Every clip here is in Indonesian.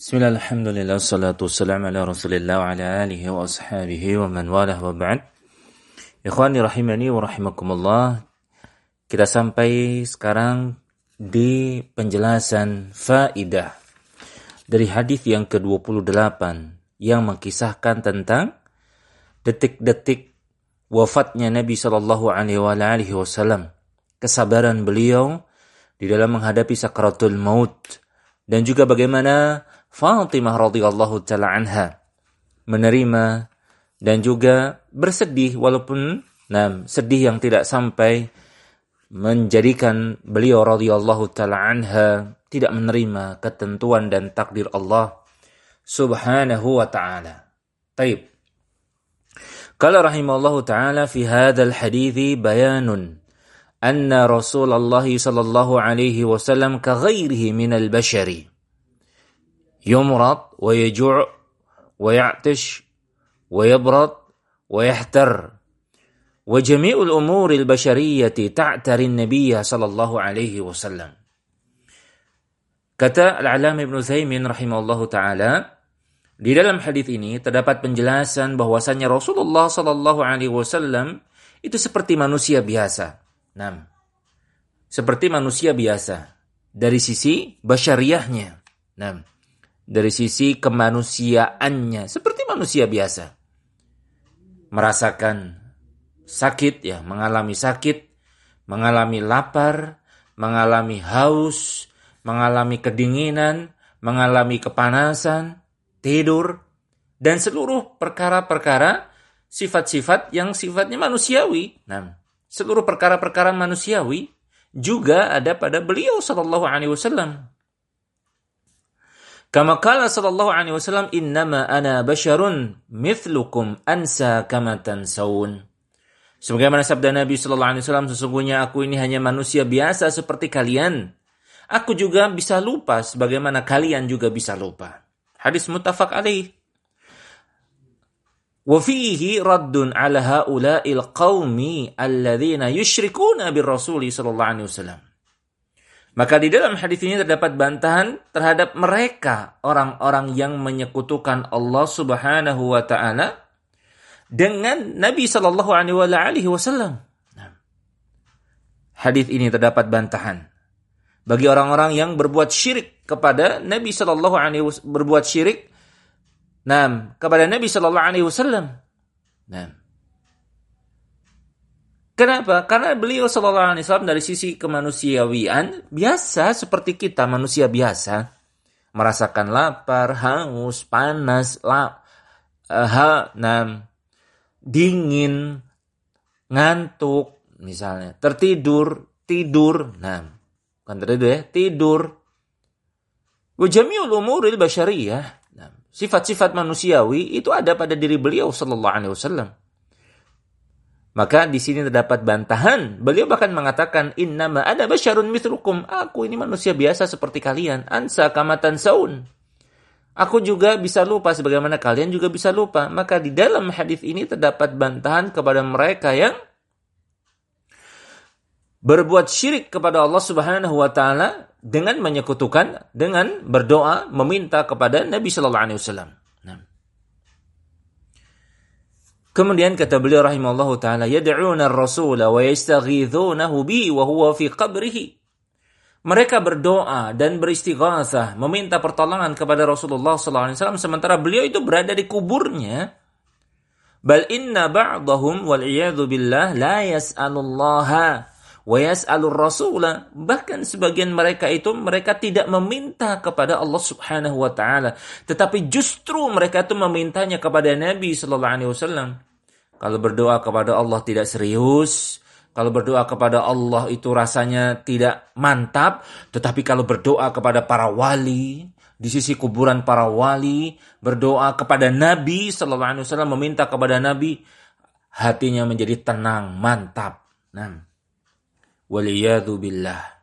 Bismillah, alhamdulillah, salatu wassalamu ala rasulillah wa ala alihi wa ashabihi wa man walah wa ba'd. Ikhwani rahimani wa rahimakumullah. Kita sampai sekarang di penjelasan faidah dari hadis yang ke-28 yang mengkisahkan tentang detik-detik wafatnya Nabi sallallahu alaihi wasallam, kesabaran beliau di dalam menghadapi sakaratul maut, dan juga bagaimana Fatimah radhiyallahu taala anha menerima dan juga bersedih, walaupun sedih yang tidak sampai menjadikan beliau radhiyallahu taala anha tidak menerima ketentuan dan takdir Allah subhanahu wa ta'ala. Taib. Qala rahimahullahu ta'ala fi hadzal hadithi bayanun anna Rasulullah sallallahu alaihi wasallam ka ghairihi minal bashari يمرض ويجوع ويعطش ويبرد ويحتر وجميع الأمور البشرية تعتري النبي صلى الله عليه وسلم. Kata Al-Allamah Ibnu Utsaimin rahimahullahu taala, di dalam hadis ini terdapat penjelasan bahwasanya Rasulullah sallallahu alaihi wasallam itu seperti manusia biasa. Seperti manusia biasa dari sisi basyariahnya. Dari sisi kemanusiaannya seperti manusia biasa, merasakan sakit, mengalami sakit, mengalami lapar, mengalami haus, mengalami kedinginan, mengalami kepanasan, tidur, dan seluruh perkara-perkara sifat-sifat yang sifatnya manusiawi. Seluruh perkara-perkara manusiawi juga ada pada beliau sallallahu alaihi wasallam. Kama qala sallallahu alaihi wasallam, innama ana basyarun mithlukum ansa kama tansawun. Sebagaimana sabda Nabi sallallahu alaihi wasallam, sesungguhnya aku ini hanya manusia biasa seperti kalian. Aku juga bisa lupa sebagaimana kalian juga bisa lupa. Hadis muttafaq alaih. Wa fihi raddun ala haula'il qaumi alladhina yusyrikuna bir-rasuli sallallahu alaihi wasallam. Maka di dalam hadis ini terdapat bantahan terhadap mereka, orang-orang yang menyekutukan Allah Subhanahu wa taala dengan Nabi sallallahu alaihi wasallam. Hadis ini terdapat bantahan bagi orang-orang yang berbuat syirik kepada Nabi sallallahu alaihi wasallam, berbuat syirik kepada Nabi sallallahu alaihi wasallam. Kenapa? Karena beliau sallallahu alaihi wasallam dari sisi kemanusiawian biasa seperti kita, manusia biasa, merasakan lapar, haus, panas, dingin, ngantuk, misalnya, tidur. Bukan tertidur tidur. Wa jami'ul umuril basyariyah. Sifat-sifat manusiawi itu ada pada diri beliau sallallahu alaihi wasallam. Maka di sini terdapat bantahan. Beliau bahkan mengatakan, innama ana basyarun mithlukum. Aku ini manusia biasa seperti kalian. Ansa kama tansaun. Aku juga bisa lupa sebagaimana kalian juga bisa lupa. Maka di dalam hadis ini terdapat bantahan kepada mereka yang berbuat syirik kepada Allah Subhanahu wa taala dengan menyekutukan, dengan berdoa meminta kepada Nabi sallallahu alaihi wasallam. Kemudian kata beliau rahimahullahu taala, yad'una ar-rasula wa yastaghithunahu bi wa huwa fi qabrihi. Mereka berdoa dan beristighatsah, meminta pertolongan kepada Rasulullah sallallahu alaihi wasallam sementara beliau itu berada di kuburnya. Bal inna ba'dahum wal iyadzu billah la yas'alullaha wa yas'alur rasula. Bahkan sebagian mereka itu mereka tidak meminta kepada Allah Subhanahu wa taala, tetapi justru mereka itu memintanya kepada Nabi sallallahu alaihi wasallam. Kalau berdoa kepada Allah tidak serius, kalau berdoa kepada Allah itu rasanya tidak mantap, tetapi kalau berdoa kepada para wali, di sisi kuburan para wali, berdoa kepada Nabi sallallahu alaihi wasallam, meminta kepada Nabi, hatinya menjadi tenang, mantap. Waliyadu billah.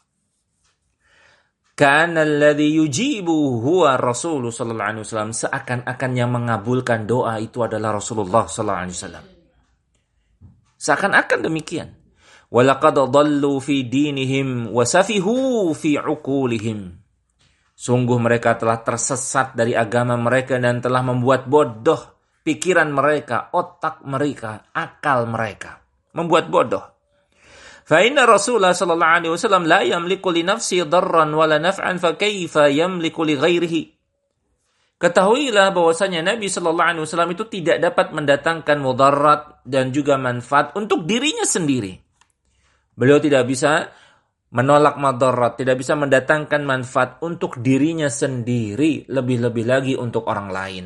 Kana alladhi yujibu huwa Rasul sallallahu alaihi wasallam, seakan-akan yang mengabulkan doa itu adalah Rasulullah sallallahu alaihi wasallam. Seakan-akan demikian. Walaqad dhallu fi dinihim wa safihu fi uqulihim. Sungguh mereka telah tersesat dari agama mereka dan telah membuat bodoh pikiran mereka, otak mereka, akal mereka. Membuat bodoh. Fa inna Rasulullah sallallahu alaihi wasallam la yamliku li nafsi darran wala naf'an fa kaifa yamliku li ghairihi. Ketahuilah bahwasanya Nabi sallallahu alaihi wasallam itu tidak dapat mendatangkan mudarat dan juga manfaat untuk dirinya sendiri. Beliau tidak bisa menolak madarat, tidak bisa mendatangkan manfaat untuk dirinya sendiri, lebih-lebih lagi untuk orang lain.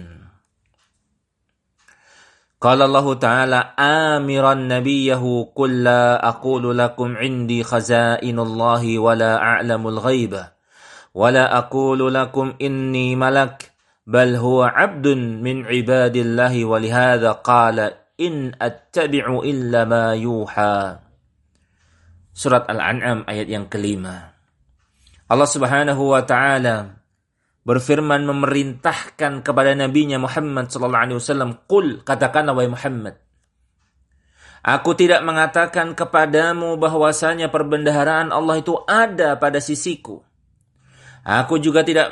Qala Allah Ta'ala amiran nabiyahu qul la aqulu lakum indi khazainullahi wa la a'lamul ghaiba wa la aqulu lakum inni malak bal huwa 'abdun min ibadillahi wa lihadza qala in attabi'u illa ma yuha. Surat Al-An'am ayat yang kelima. Allah Subhanahu wa Ta'ala berfirman memerintahkan kepada nabinya Muhammad sallallahu alaihi wasallam, "Qul," katakanlah wahai Muhammad, aku tidak mengatakan kepadamu bahwasanya perbendaharaan Allah itu ada pada sisiku. Aku juga tidak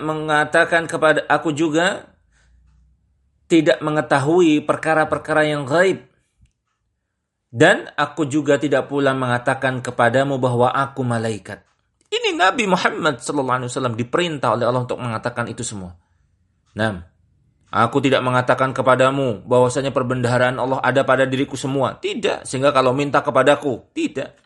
mengetahui perkara-perkara yang gaib. Dan aku juga tidak pula mengatakan kepadamu bahwa aku malaikat. Ini Nabi Muhammad SAW diperintah oleh Allah untuk mengatakan itu semua. Nah, aku tidak mengatakan kepadamu bahwasanya perbendaharaan Allah ada pada diriku semua. Tidak, sehingga kalau minta kepadaku, tidak.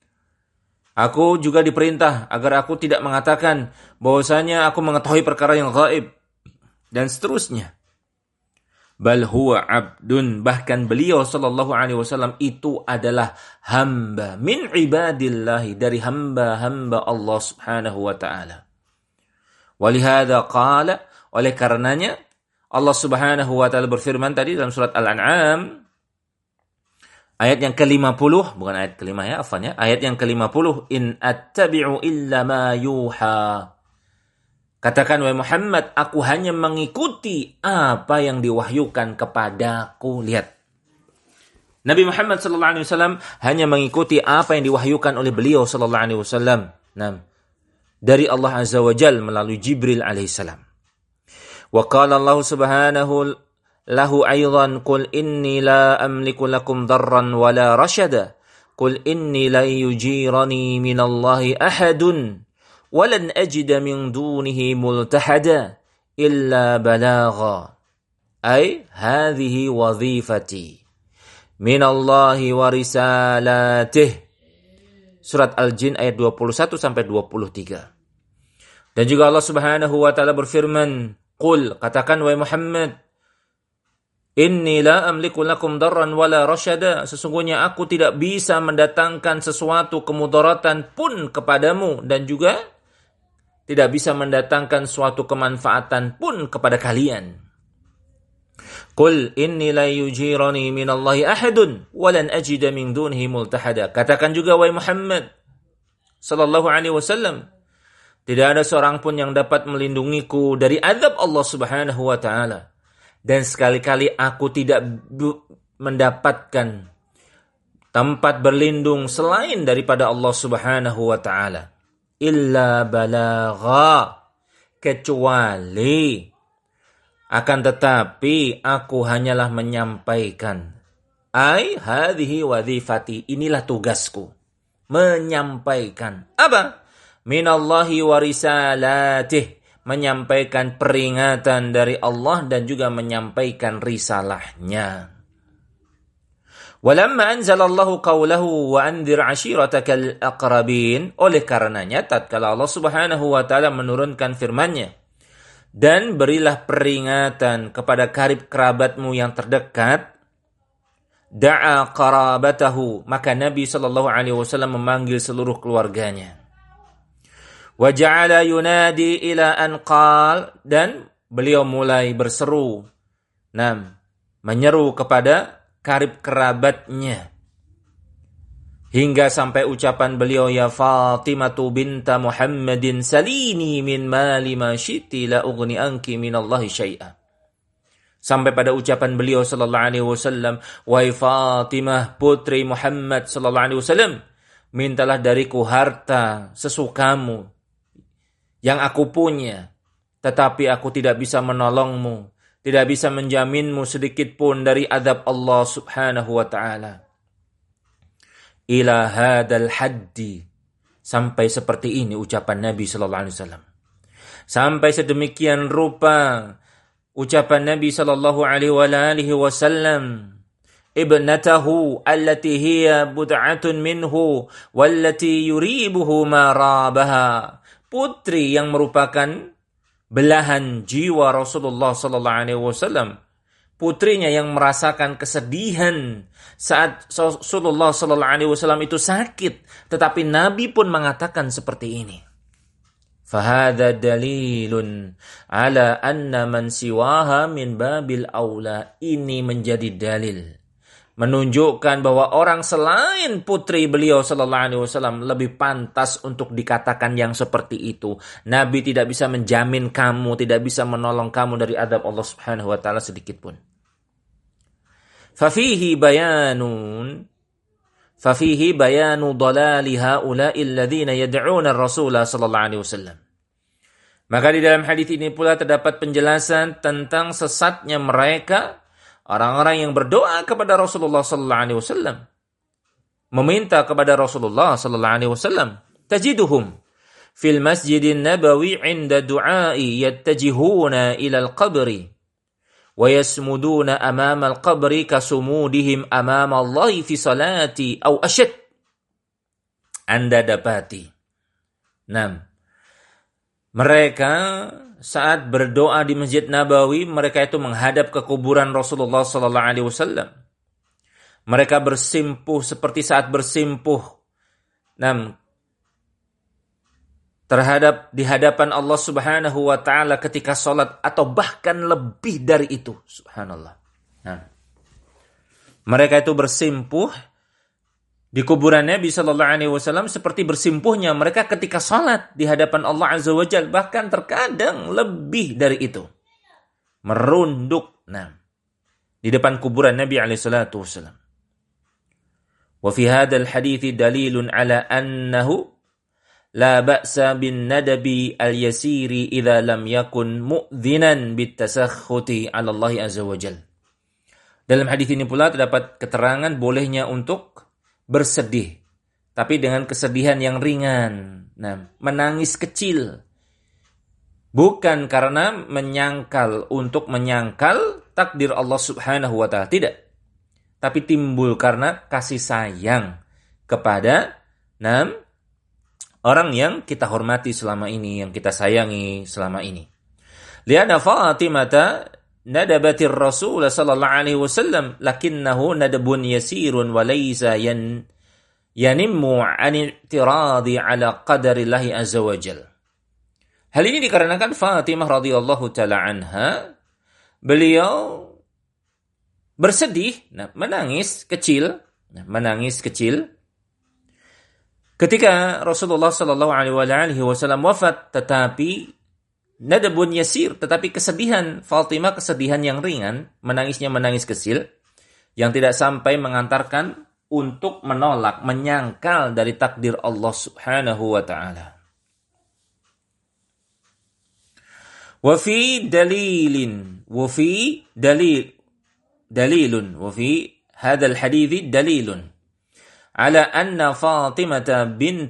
Aku juga diperintah agar aku tidak mengatakan bahwasanya aku mengetahui perkara yang gaib. Dan seterusnya. Bal huwa abdun, bahkan beliau sallallahu alaihi wasallam itu adalah hamba min ibadillahi, dari hamba-hamba Allah Subhanahu wa taala. Walihada qala, oleh karenanya Allah Subhanahu wa taala berfirman tadi dalam surat Al-An'am ayat yang ke-50, bukan ayat kelima ya, ayat yang ke-50, in attabi'u illa ma yuha. Katakan wahai Muhammad, aku hanya mengikuti apa yang diwahyukan kepadaku. Lihat. Nabi Muhammad sallallahu alaihi wasallam hanya mengikuti apa yang diwahyukan oleh beliau sallallahu alaihi wasallam. Nah, dari Allah Azza wa Jalla melalui Jibril alaihi salam. Wa qala Allah Subhanahu lahu aidan qul inni la amliku lakum darran wala rashada. Qul inni la yujirani minallahi ahadun. Walan ajida min dunihi multahada illa balagha. Ay hadhihi wadhifati min Allahi wa risalatih. Surat Al-Jin ayat 21 sampai 23. Dan juga Allah Subhanahu wa taala berfirman, "Qul," katakan wahai Muhammad, "Inni la amliku lakum darran wala rasyada." Sesungguhnya aku tidak bisa mendatangkan sesuatu kemudaratan pun kepadamu dan juga tidak bisa mendatangkan suatu kemanfaatan pun kepada kalian. Qul inni la yujirani minallahi ahadun walan ajida min dunihi multahada. Katakan juga wahai Muhammad sallallahu alaihi wasallam, tidak ada seorang pun yang dapat melindungiku dari azab Allah Subhanahu wa taala, dan sekali-kali aku tidak mendapatkan tempat berlindung selain daripada Allah Subhanahu wa taala. Illa balagha, kecuali akan tetapi aku hanyalah menyampaikan. Ai hadhihi wadhifati, inilah tugasku, menyampaikan. Apa? Minallahi wa risalatih, menyampaikan peringatan dari Allah dan juga menyampaikan risalahnya. Walamma anzalallahu qawlahu wa anzir ashiratakal aqrabin, oleh karenanya tatkala Allah Subhanahu wa taala menurunkan firman-Nya, dan berilah peringatan kepada karib kerabatmu yang terdekat, da'a qarabatahu, maka Nabi sallallahu alaihi wasallam memanggil seluruh keluarganya. Wa ja'ala yunadi ila an qal, dan beliau mulai berseru, menyeru kepada karib kerabatnya, hingga sampai ucapan beliau, ya Fatimatu binta Muhammadin salini min mali ma syi'ti la ughni anki minallahi syai'a. Sampai pada ucapan beliau sallallahu alaihi wasallam, wahai Fatimah putri Muhammad sallallahu alaihi wasallam, mintalah dariku harta sesukamu yang aku punya, tetapi aku tidak bisa menolongmu, tidak bisa menjaminmu sedikit pun dari azab Allah Subhanahu wa ta'ala. Ila hadal haddi, sampai seperti ini ucapan Nabi sallallahu alaihi wasallam. Sampai sedemikian rupa ucapan Nabi sallallahu alaihi wasallam. Ibnatahu allati hiya bud'atun minhu wallati yuribuhu ma rabaha. Putri yang merupakan belahan jiwa Rasulullah sallallahu alaihi wasallam. Putrinya yang merasakan kesedihan saat Rasulullah sallallahu alaihi wasallam itu sakit, tetapi Nabi pun mengatakan seperti ini. Fahadha dalilun ala anna man siwaha min babil aula. Ini menjadi dalil menunjukkan bahwa orang selain putri beliau sallallahu alaihi wasallam lebih pantas untuk dikatakan yang seperti itu. Nabi tidak bisa menjamin kamu, tidak bisa menolong kamu dari azab Allah Subhanahu wa taala sedikit pun. Fafihi bayanu dhalali haula'i alladhina yad'una ar-rasula sallallahu alaihi wasallam. Maka di dalam hadis ini pula terdapat penjelasan tentang sesatnya mereka, orang-orang yang berdoa kepada Rasulullah sallallahu alaihi wasallam, meminta kepada Rasulullah sallallahu alaihi wasallam. Tajiduhum fil masjidin nabawi 'inda du'ai yattajihuna ila al-qabri wa yasmuduna amama al-qabri kasumudihim amama Allah fi salati aw ashad. Anda dapati. Mereka saat berdoa di Masjid Nabawi, mereka itu menghadap ke kuburan Rasulullah sallallahu alaihi wasallam. Mereka bersimpuh seperti saat bersimpuh terhadap di hadapan Allah Subhanahu wa taala ketika salat, atau bahkan lebih dari itu. Subhanallah. Mereka itu bersimpuh di kuburan Nabi sallallahu alaihi wasallam seperti bersimpuhnya mereka ketika salat di hadapan Allah Azza wa Jalla, bahkan terkadang lebih dari itu. Merunduk di depan kuburan Nabi alaihi salatu wasallam. Wa fi hadzal hadits dalilun ala annahu la ba'sa bin nadabi al-yasiri idza lam yakun mu'dzinan bitasakhuti 'ala Allah Azza wa Jalla. Dalam hadis ini pula terdapat keterangan bolehnya untuk bersedih, tapi dengan kesedihan yang ringan. Menangis kecil. Bukan karena untuk menyangkal takdir Allah Subhanahu wa ta'ala. Tidak. Tapi timbul karena kasih sayang kepada orang yang kita hormati selama ini, yang kita sayangi selama ini. Lianna Fatimata nadabatir Rasul sallallahu alaihi wasallam lakinnahu nadabun yasirun wa laysa yanimmu an i'tiradi ala qadarillahi azza wa jalla. Hal ini dikarenakan Fatimah radhiyallahu taala anha, beliau bersedih, menangis kecil ketika Rasulullah sallallahu alaihi wasallam wafat, tetapi nadabun yasir, tetapi kesedihan Fatimah, kesedihan yang ringan, menangisnya menangis kecil, yang tidak sampai mengantarkan untuk menolak, menyangkal dari takdir Allah Subhanahu wa ta'ala. Wa fi hadzal hadithi dalilun ala anna Fatimah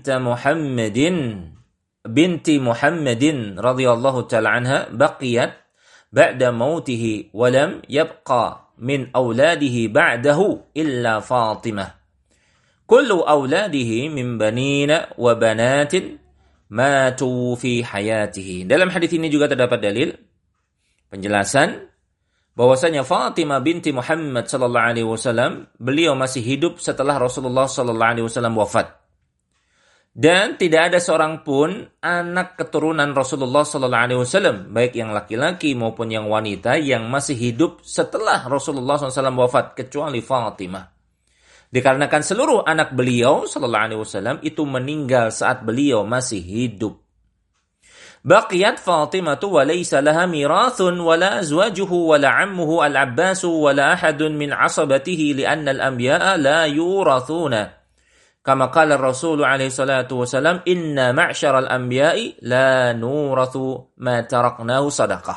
binti Muhammadin radhiyallahu ta'ala anha baqiyat ba'da mautihi wa lam yabqa min auladihi ba'dahu illa Fatimah. Kullu auladihi min banina wa banatin matu fi hayatihi. Dalam hadis ini juga terdapat dalil penjelasan bahwasanya Fatimah binti Muhammad sallallahu alaihi wasallam, beliau masih hidup setelah Rasulullah sallallahu alaihi wasallam wafat. Dan tidak ada seorang pun anak keturunan Rasulullah sallallahu alaihi wasallam, baik yang laki-laki maupun yang wanita, yang masih hidup setelah Rasulullah SAW wafat, kecuali Fatimah. Dikarenakan seluruh anak beliau sallallahu alaihi wasallam itu meninggal saat beliau masih hidup. Baqiyat Fatimah wa laysa laha mirathun wala azwajuhu wala ammuhu al-Abbas wala ahadun min asabatihi li'anna al-anbiya'a la yurathuna. Kama qala Rasul alaihi salatu wasalam, "Inna ma'syaral anbiya'i la nurathu ma taraknahu sadaqah."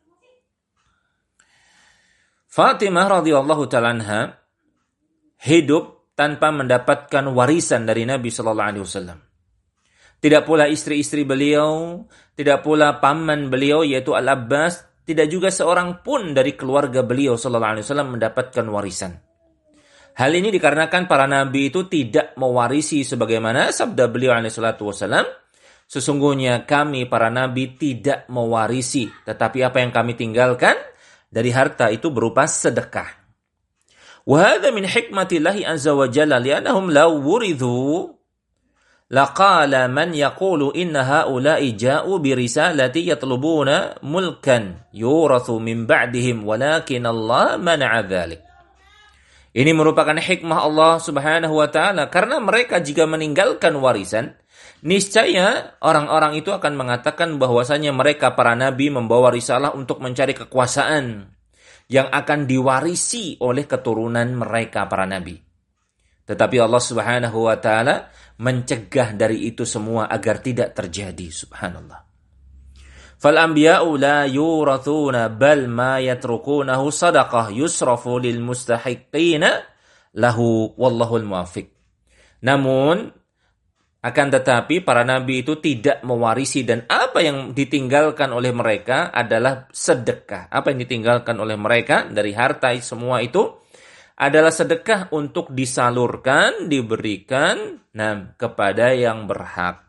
Fatimah radhiyallahu ta'ala anha hidup tanpa mendapatkan warisan dari Nabi sallallahu alaihi wasallam. Tidak pula istri-istri beliau, tidak pula paman beliau yaitu Al-Abbas, tidak juga seorang pun dari keluarga beliau sallallahu alaihi wasallam mendapatkan warisan. Hal ini dikarenakan para nabi itu tidak mewarisi sebagaimana sabda beliau alaihi salatu wasallam, sesungguhnya kami para nabi tidak mewarisi, tetapi apa yang kami tinggalkan dari harta itu berupa sedekah. Wa hadza min hikmatillahi azza wa jalla li'annahum law wuridhu laqala man yaqulu inna haula'i ja'u bi risalati yatlubuna mulkan yurathu min ba'dihim walakin Allah mana'a dzalik. Ini merupakan hikmah Allah Subhanahu wa taala karena mereka jika meninggalkan warisan, niscaya orang-orang itu akan mengatakan bahwasanya mereka para nabi membawa risalah untuk mencari kekuasaan yang akan diwarisi oleh keturunan mereka para nabi. Tetapi Allah Subhanahu wa taala mencegah dari itu semua agar tidak terjadi, subhanallah. Fal anbiya'u la yurathuna bal ma yatrukunahu sadaqah yusrafu lil mustahiqina lahu wallahul muwaffiq. Namun akan tetapi para nabi itu tidak mewarisi dan apa yang ditinggalkan oleh mereka adalah sedekah. Apa yang ditinggalkan oleh mereka dari harta semua itu adalah sedekah untuk disalurkan, diberikan kepada yang berhak.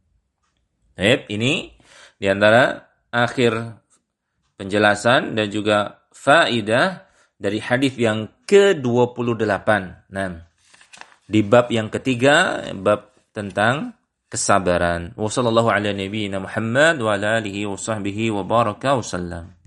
Ini di antara akhir penjelasan dan juga faidah dari hadis yang ke-28. Di bab yang ketiga, bab tentang kesabaran. Wassallallahu ala nabiyyina Muhammad wa ala alihi wa sahbihi wa baraka wa sallam.